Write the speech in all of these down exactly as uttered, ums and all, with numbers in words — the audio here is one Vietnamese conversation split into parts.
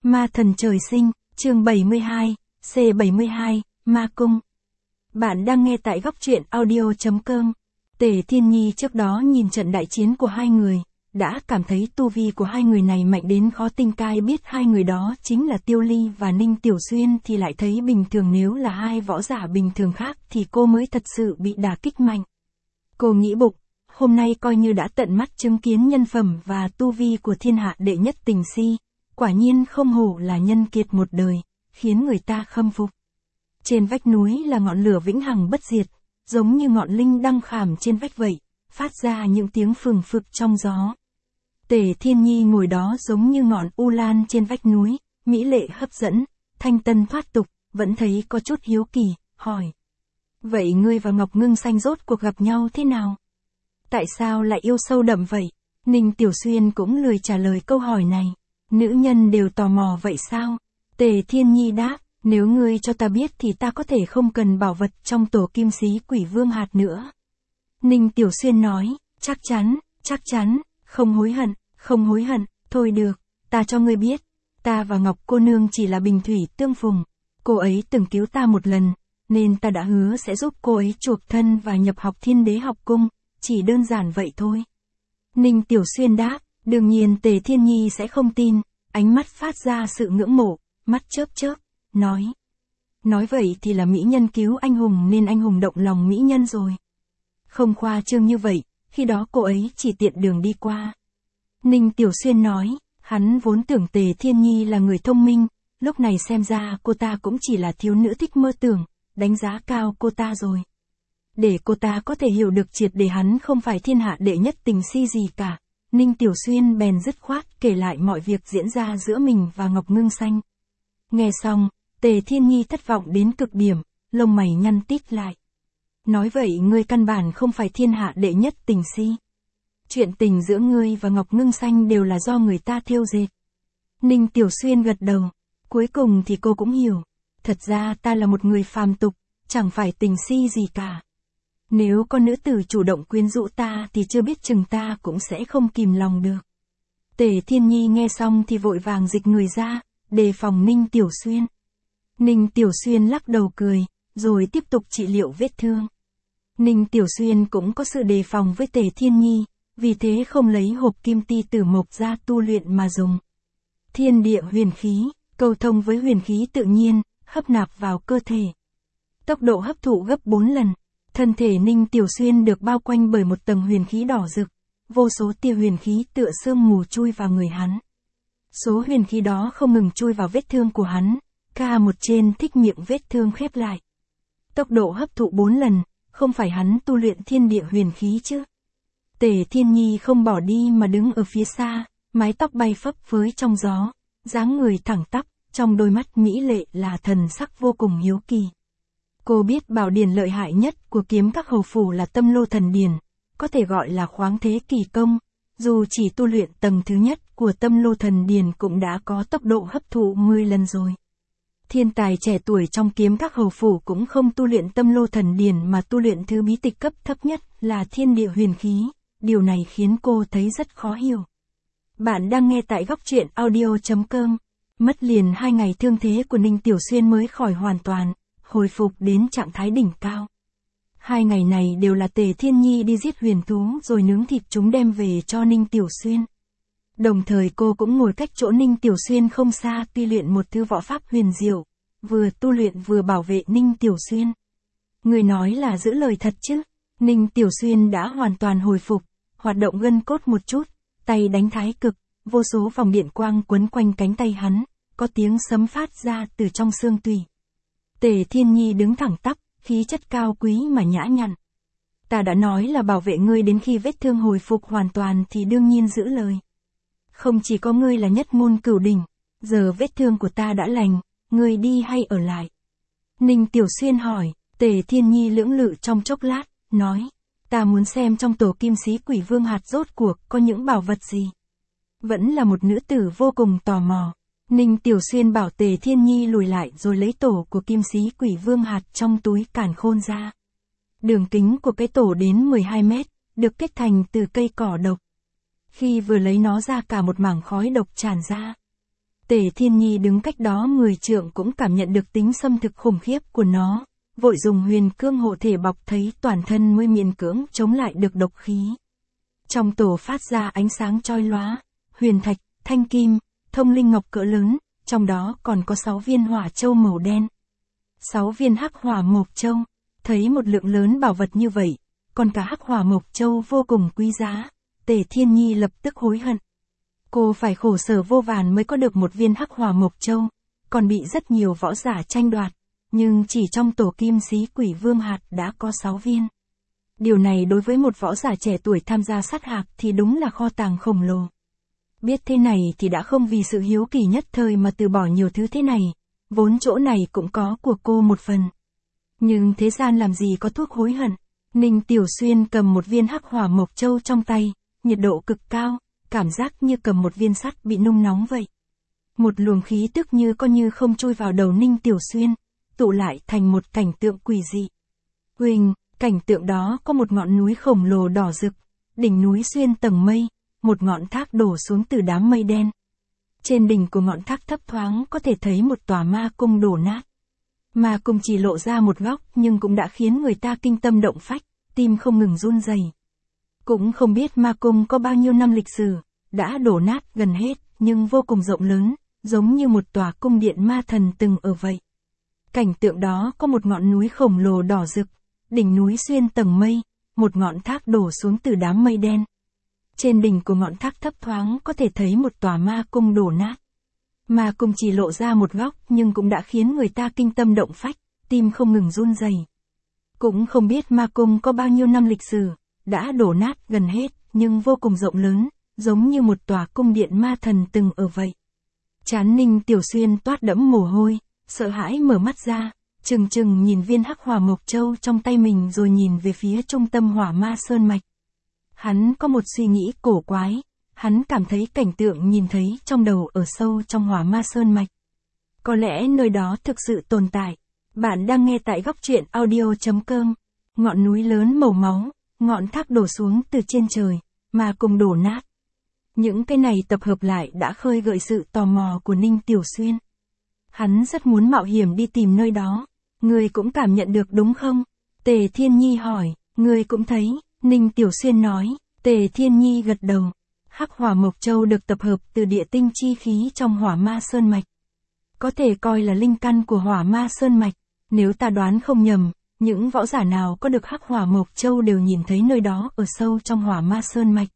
Ma thần trời sinh, chương bảy mươi hai, C bảy mươi hai, Ma Cung. Bạn đang nghe tại góc truyện audio chấm com. Tề Thiên Nhi trước đó nhìn trận đại chiến của hai người, đã cảm thấy tu vi của hai người này mạnh đến khó tin, cai biết hai người đó chính là Tiêu Ly và Ninh Tiểu Xuyên thì lại thấy bình thường, nếu là hai võ giả bình thường khác thì cô mới thật sự bị đả kích mạnh. Cô nghĩ bụng, hôm nay coi như đã tận mắt chứng kiến nhân phẩm và tu vi của thiên hạ đệ nhất tình si, quả nhiên không hổ là nhân kiệt một đời, khiến người ta khâm phục. Trên vách núi là ngọn lửa vĩnh hằng bất diệt, giống như ngọn linh đăng khảm trên vách vậy, phát ra những tiếng phừng phực trong gió. Tề Thiên Nhi ngồi đó giống như ngọn u lan trên vách núi, mỹ lệ hấp dẫn, thanh tân thoát tục, vẫn thấy có chút hiếu kỳ, hỏi. Vậy ngươi và Ngọc Ngưng Xanh rốt cuộc gặp nhau thế nào? Tại sao lại yêu sâu đậm vậy? Ninh Tiểu Xuyên cũng lười trả lời câu hỏi này. Nữ nhân đều tò mò vậy sao? Tề Thiên Nhi đáp, nếu ngươi cho ta biết thì ta có thể không cần bảo vật trong tổ kim xí quỷ vương hạt nữa. Ninh Tiểu Xuyên nói, chắc chắn, chắc chắn, không hối hận, không hối hận, thôi được, ta cho ngươi biết, ta và Ngọc cô nương chỉ là bình thủy tương phùng, cô ấy từng cứu ta một lần, nên ta đã hứa sẽ giúp cô ấy chuộc thân và nhập học Thiên Đế học cung, chỉ đơn giản vậy thôi. Ninh Tiểu Xuyên đáp, đương nhiên Tề Thiên Nhi sẽ không tin, ánh mắt phát ra sự ngưỡng mộ, mắt chớp chớp, nói. Nói vậy thì là mỹ nhân cứu anh hùng nên anh hùng động lòng mỹ nhân rồi. Không khoa trương như vậy, khi đó cô ấy chỉ tiện đường đi qua. Ninh Tiểu Xuyên nói, hắn vốn tưởng Tề Thiên Nhi là người thông minh, lúc này xem ra cô ta cũng chỉ là thiếu nữ thích mơ tưởng, đánh giá cao cô ta rồi. Để cô ta có thể hiểu được triệt để hắn không phải thiên hạ đệ nhất tình si gì cả, Ninh Tiểu Xuyên bèn dứt khoát kể lại mọi việc diễn ra giữa mình và Ngọc Ngưng Xanh. Nghe xong, Tề Thiên Nhi thất vọng đến cực điểm, lông mày nhăn tít lại. Nói vậy ngươi căn bản không phải thiên hạ đệ nhất tình si. Chuyện tình giữa ngươi và Ngọc Ngưng Xanh đều là do người ta thêu dệt. Ninh Tiểu Xuyên gật đầu, cuối cùng thì cô cũng hiểu. Thật ra ta là một người phàm tục, chẳng phải tình si gì cả. Nếu có nữ tử chủ động quyến rũ ta thì chưa biết chừng ta cũng sẽ không kìm lòng được. Tề Thiên Nhi nghe xong thì vội vàng dịch người ra, đề phòng Ninh Tiểu Xuyên. Ninh Tiểu Xuyên lắc đầu cười, rồi tiếp tục trị liệu vết thương. Ninh Tiểu Xuyên cũng có sự đề phòng với Tề Thiên Nhi, vì thế không lấy hộp kim ti tử mộc ra tu luyện mà dùng. Thiên địa huyền khí, cầu thông với huyền khí tự nhiên, hấp nạp vào cơ thể. Tốc độ hấp thụ gấp bốn lần. Thân thể Ninh Tiểu Xuyên được bao quanh bởi một tầng huyền khí đỏ rực, vô số tia huyền khí tựa sương mù chui vào người hắn. Số huyền khí đó không ngừng chui vào vết thương của hắn, ca một trên thích miệng vết thương khép lại. Tốc độ hấp thụ bốn lần, không phải hắn tu luyện thiên địa huyền khí chứ. Tề Thiên Nhi không bỏ đi mà đứng ở phía xa, mái tóc bay phấp phới trong gió, dáng người thẳng tắp, trong đôi mắt mỹ lệ là thần sắc vô cùng hiếu kỳ. Cô biết bảo điển lợi hại nhất của kiếm các hầu phủ là Tâm Lô Thần Điển, có thể gọi là khoáng thế kỳ công, dù chỉ tu luyện tầng thứ nhất của Tâm Lô Thần Điển cũng đã có tốc độ hấp thụ mười lần rồi. Thiên tài trẻ tuổi trong kiếm các hầu phủ cũng không tu luyện Tâm Lô Thần Điển mà tu luyện thứ bí tịch cấp thấp nhất là thiên địa huyền khí, điều này khiến cô thấy rất khó hiểu. Bạn đang nghe tại góc truyện audio chấm com. Mất liền hai ngày thương thế của Ninh Tiểu Xuyên mới khỏi hoàn toàn, hồi phục đến trạng thái đỉnh cao. Hai ngày này đều là Tề Thiên Nhi đi giết huyền thú rồi nướng thịt chúng đem về cho Ninh Tiểu Xuyên. Đồng thời cô cũng ngồi cách chỗ Ninh Tiểu Xuyên không xa tuy luyện một thứ võ pháp huyền diệu, vừa tu luyện vừa bảo vệ Ninh Tiểu Xuyên. Người nói là giữ lời thật chứ. Ninh Tiểu Xuyên đã hoàn toàn hồi phục, hoạt động gân cốt một chút, tay đánh thái cực, vô số vòng điện quang quấn quanh cánh tay hắn, có tiếng sấm phát ra từ trong xương tủy. Tề Thiên Nhi đứng thẳng tắp, khí chất cao quý mà nhã nhặn. Ta đã nói là bảo vệ ngươi đến khi vết thương hồi phục hoàn toàn thì đương nhiên giữ lời. Không chỉ có ngươi là nhất môn cửu đỉnh, giờ vết thương của ta đã lành, ngươi đi hay ở lại? Ninh Tiểu Xuyên hỏi. Tề Thiên Nhi lưỡng lự trong chốc lát, nói, ta muốn xem trong tổ kim xí quỷ vương hạt rốt cuộc có những bảo vật gì. Vẫn là một nữ tử vô cùng tò mò. Ninh Tiểu Xuyên bảo Tề Thiên Nhi lùi lại rồi lấy tổ của kim xí quỷ vương hạt trong túi càn khôn ra. Đường kính của cái tổ đến mười hai mét, được kết thành từ cây cỏ độc. Khi vừa lấy nó ra cả một mảng khói độc tràn ra. Tề Thiên Nhi đứng cách đó mười trượng cũng cảm nhận được tính xâm thực khủng khiếp của nó, vội dùng huyền cương hộ thể bọc thấy toàn thân mới miễn cưỡng chống lại được độc khí. Trong tổ phát ra ánh sáng chói lóa, huyền thạch, thanh kim, thông linh ngọc cỡ lớn, trong đó còn có sáu viên hỏa châu màu đen. Sáu viên hắc hỏa mộc châu, thấy một lượng lớn bảo vật như vậy, còn cả hắc hỏa mộc châu vô cùng quý giá, Tề Thiên Nhi lập tức hối hận. Cô phải khổ sở vô vàn mới có được một viên hắc hỏa mộc châu, còn bị rất nhiều võ giả tranh đoạt, nhưng chỉ trong tổ kim sĩ quỷ vương hạt đã có sáu viên. Điều này đối với một võ giả trẻ tuổi tham gia sát hạc thì đúng là kho tàng khổng lồ. Biết thế này thì đã không vì sự hiếu kỳ nhất thời mà từ bỏ nhiều thứ thế này, vốn chỗ này cũng có của cô một phần. Nhưng thế gian làm gì có thuốc hối hận. Ninh Tiểu Xuyên cầm một viên hắc hỏa mộc châu trong tay, nhiệt độ cực cao, cảm giác như cầm một viên sắt bị nung nóng vậy. Một luồng khí tức như có như không trôi vào đầu Ninh Tiểu Xuyên, tụ lại thành một cảnh tượng quỷ dị. Huỳnh, cảnh tượng đó có một ngọn núi khổng lồ đỏ rực, đỉnh núi xuyên tầng mây, một ngọn thác đổ xuống từ đám mây đen. Trên đỉnh của ngọn thác thấp thoáng có thể thấy một tòa ma cung đổ nát. Ma cung chỉ lộ ra một góc nhưng cũng đã khiến người ta kinh tâm động phách, tim không ngừng run rẩy. Cũng không biết ma cung có bao nhiêu năm lịch sử, đã đổ nát gần hết, nhưng vô cùng rộng lớn, giống như một tòa cung điện ma thần từng ở vậy. Cảnh tượng đó có một ngọn núi khổng lồ đỏ rực, đỉnh núi xuyên tầng mây, một ngọn thác đổ xuống từ đám mây đen. Trên đỉnh của ngọn thác thấp thoáng có thể thấy một tòa ma cung đổ nát. Ma cung chỉ lộ ra một góc nhưng cũng đã khiến người ta kinh tâm động phách, tim không ngừng run rẩy. Cũng không biết ma cung có bao nhiêu năm lịch sử, đã đổ nát gần hết, nhưng vô cùng rộng lớn, giống như một tòa cung điện ma thần từng ở vậy. Trán Ninh Tiểu Xuyên toát đẫm mồ hôi, sợ hãi mở mắt ra, chừng chừng nhìn viên hắc hỏa mộc châu trong tay mình rồi nhìn về phía trung tâm hỏa ma sơn mạch. Hắn có một suy nghĩ cổ quái, hắn cảm thấy cảnh tượng nhìn thấy trong đầu ở sâu trong hỏa ma sơn mạch. Có lẽ nơi đó thực sự tồn tại. Bạn đang nghe tại góc truyện audio chấm com. Ngọn núi lớn màu máu, ngọn thác đổ xuống từ trên trời, mà cùng đổ nát. Những cái này tập hợp lại đã khơi gợi sự tò mò của Ninh Tiểu Xuyên. Hắn rất muốn mạo hiểm đi tìm nơi đó. Người cũng cảm nhận được đúng không? Tề Thiên Nhi hỏi. Người cũng thấy. Ninh Tiểu Xuyên nói. Tề Thiên Nhi gật đầu. Hắc hỏa mộc châu được tập hợp từ địa tinh chi khí trong hỏa ma sơn mạch. Có thể coi là linh căn của hỏa ma sơn mạch. Nếu ta đoán không nhầm, những võ giả nào có được hắc hỏa mộc châu đều nhìn thấy nơi đó ở sâu trong hỏa ma sơn mạch.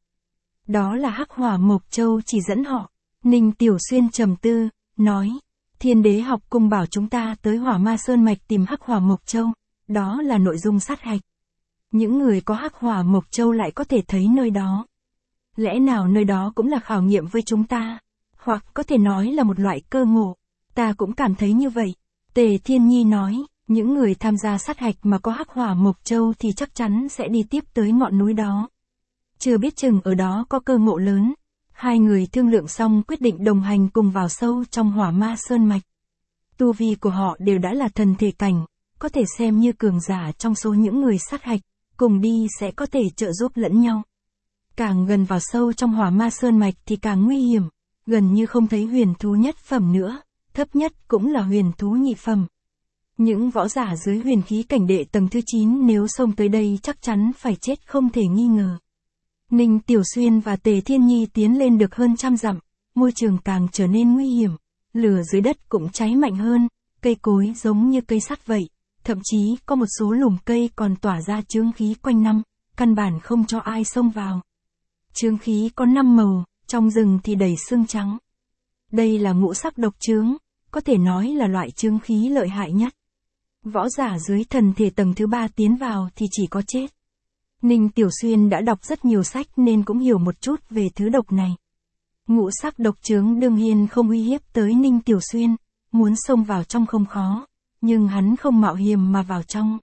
Đó là hắc hỏa mộc châu chỉ dẫn họ. Ninh Tiểu Xuyên trầm tư, nói. Thiên đế học cung bảo chúng ta tới hỏa ma sơn mạch tìm hắc hỏa mộc châu. Đó là nội dung sát hạch. Những người có hắc hỏa mộc châu lại có thể thấy nơi đó. Lẽ nào nơi đó cũng là khảo nghiệm với chúng ta? Hoặc có thể nói là một loại cơ ngộ. Ta cũng cảm thấy như vậy. Tề Thiên Nhi nói, những người tham gia sát hạch mà có hắc hỏa mộc châu thì chắc chắn sẽ đi tiếp tới ngọn núi đó. Chưa biết chừng ở đó có cơ ngộ lớn. Hai người thương lượng xong quyết định đồng hành cùng vào sâu trong hỏa ma sơn mạch. Tu vi của họ đều đã là thần thể cảnh, có thể xem như cường giả trong số những người sát hạch, cùng đi sẽ có thể trợ giúp lẫn nhau. Càng gần vào sâu trong hỏa ma sơn mạch thì càng nguy hiểm, gần như không thấy huyền thú nhất phẩm nữa, thấp nhất cũng là huyền thú nhị phẩm. Những võ giả dưới huyền khí cảnh đệ tầng thứ chín nếu xông tới đây chắc chắn phải chết không thể nghi ngờ. Ninh Tiểu Xuyên và Tề Thiên Nhi tiến lên được hơn trăm dặm, môi trường càng trở nên nguy hiểm, lửa dưới đất cũng cháy mạnh hơn, cây cối giống như cây sắt vậy, thậm chí có một số lùm cây còn tỏa ra chướng khí quanh năm, căn bản không cho ai xông vào. Chướng khí có năm màu, trong rừng thì đầy xương trắng. Đây là ngũ sắc độc chướng, có thể nói là loại chướng khí lợi hại nhất. Võ giả dưới thần thể tầng thứ ba tiến vào thì chỉ có chết. Ninh Tiểu Xuyên đã đọc rất nhiều sách nên cũng hiểu một chút về thứ độc này. Ngũ sắc độc chướng đương nhiên không uy hiếp tới Ninh Tiểu Xuyên, muốn xông vào trong không khó, nhưng hắn không mạo hiểm mà vào trong.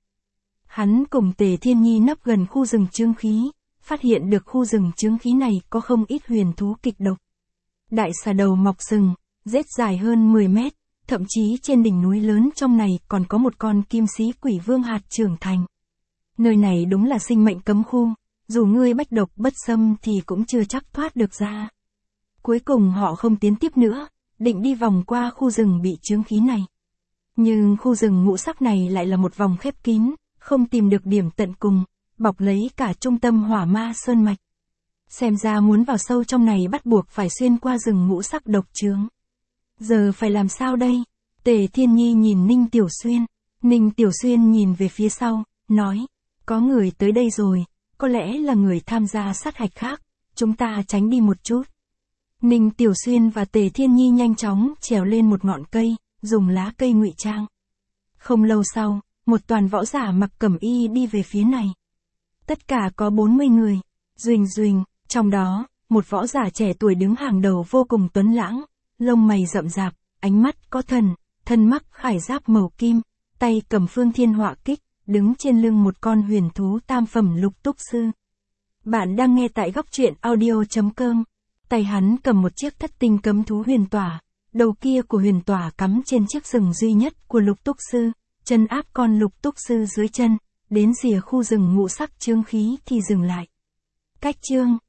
Hắn cùng Tề Thiên Nhi nấp gần khu rừng chướng khí, phát hiện được khu rừng chướng khí này có không ít huyền thú kịch độc. Đại xà đầu mọc sừng, rết dài hơn mười mét, thậm chí trên đỉnh núi lớn trong này còn có một con kim sĩ quỷ vương hạt trưởng thành. Nơi này đúng là sinh mệnh cấm khu, dù ngươi bách độc bất xâm thì cũng chưa chắc thoát được ra. Cuối cùng họ không tiến tiếp nữa, định đi vòng qua khu rừng bị chướng khí này. Nhưng khu rừng ngũ sắc này lại là một vòng khép kín, không tìm được điểm tận cùng, bọc lấy cả trung tâm Hỏa Ma Sơn mạch. Xem ra muốn vào sâu trong này bắt buộc phải xuyên qua rừng ngũ sắc độc chướng. Giờ phải làm sao đây? Tề Thiên Nhi nhìn Ninh Tiểu Xuyên. Ninh Tiểu Xuyên nhìn về phía sau, nói, có người tới đây rồi, có lẽ là người tham gia sát hạch khác, chúng ta tránh đi một chút. Ninh Tiểu Xuyên và Tề Thiên Nhi nhanh chóng trèo lên một ngọn cây, dùng lá cây ngụy trang. Không lâu sau, một toàn võ giả mặc cẩm y đi về phía này. Tất cả có bốn mươi người, duỳnh duỳnh, trong đó, một võ giả trẻ tuổi đứng hàng đầu vô cùng tuấn lãng, lông mày rậm rạp, ánh mắt có thần, thân mắc khải giáp màu kim, tay cầm phương thiên họa kích, đứng trên lưng một con huyền thú tam phẩm lục túc sư. Bạn đang nghe tại góc truyện audio.com. Tay hắn cầm một chiếc thất tinh cấm thú huyền tỏa, đầu kia của huyền tỏa cắm trên chiếc rừng duy nhất của lục túc sư, chân áp con lục túc sư dưới chân, đến rìa khu rừng ngũ sắc chướng khí thì dừng lại. Cách chương